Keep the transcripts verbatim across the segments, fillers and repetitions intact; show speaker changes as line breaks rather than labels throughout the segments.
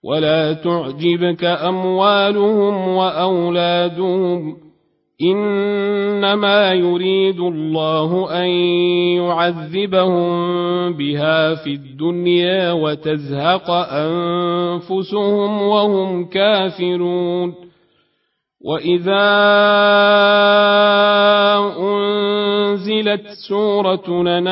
ولا تعجبك أموالهم وأولادهم إنما يريد الله أن يعذبهم بها في الدنيا وتزهق أنفسهم وهم كافرون. وإذا أنزلت سورة أن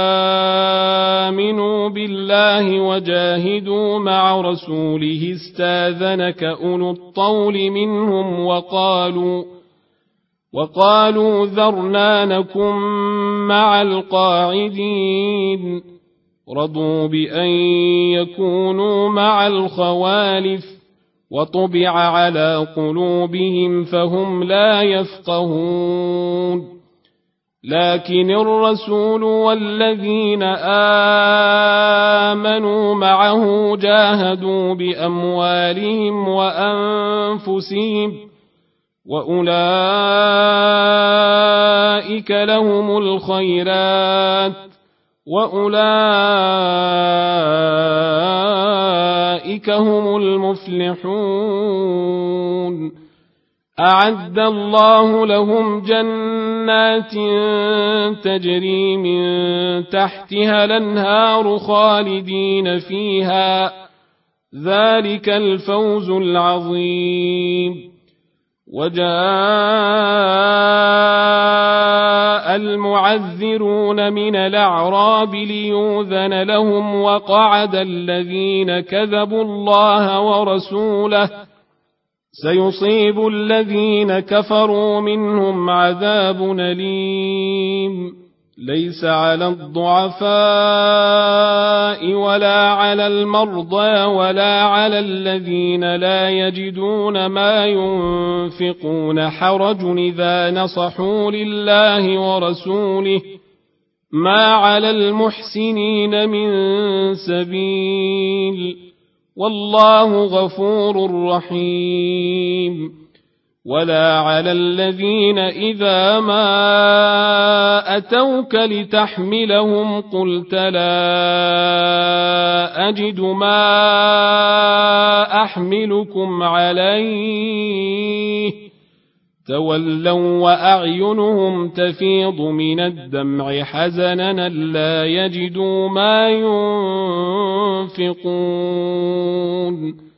آمنوا بالله وجاهدوا مع رسوله استاذنك أولو الطول منهم وقالوا وقالوا ذرنا نكن مع القاعدين رضوا بأن يكونوا مع الخوالف وطبع على قلوبهم فهم لا يفقهون. لكن الرسول والذين آمنوا معه جاهدوا بأموالهم وأنفسهم وأولئك لهم الخيرات وأولئك هم المفلحون. أعد الله لهم جنات تجري من تحتها الأنهار خالدين فيها ذلك الفوز العظيم. وجاء المعذرون من الأعراب ليؤذن لهم وقعد الذين كذبوا الله ورسوله سيصيب الذين كفروا منهم عذاب أليم. ليس على الضعفاء ولا على المرضى ولا على الذين لا يجدون ما ينفقون حرج إذا نصحوا لله ورسوله ما على المحسنين من سبيل والله غفور رحيم. ولا على الذين إذا ما أتوك لتحملهم قلت لا أجد ما أحملكم عليه تولوا وأعينهم تفيض من الدمع حزنا لا يجدوا ما ينفقون.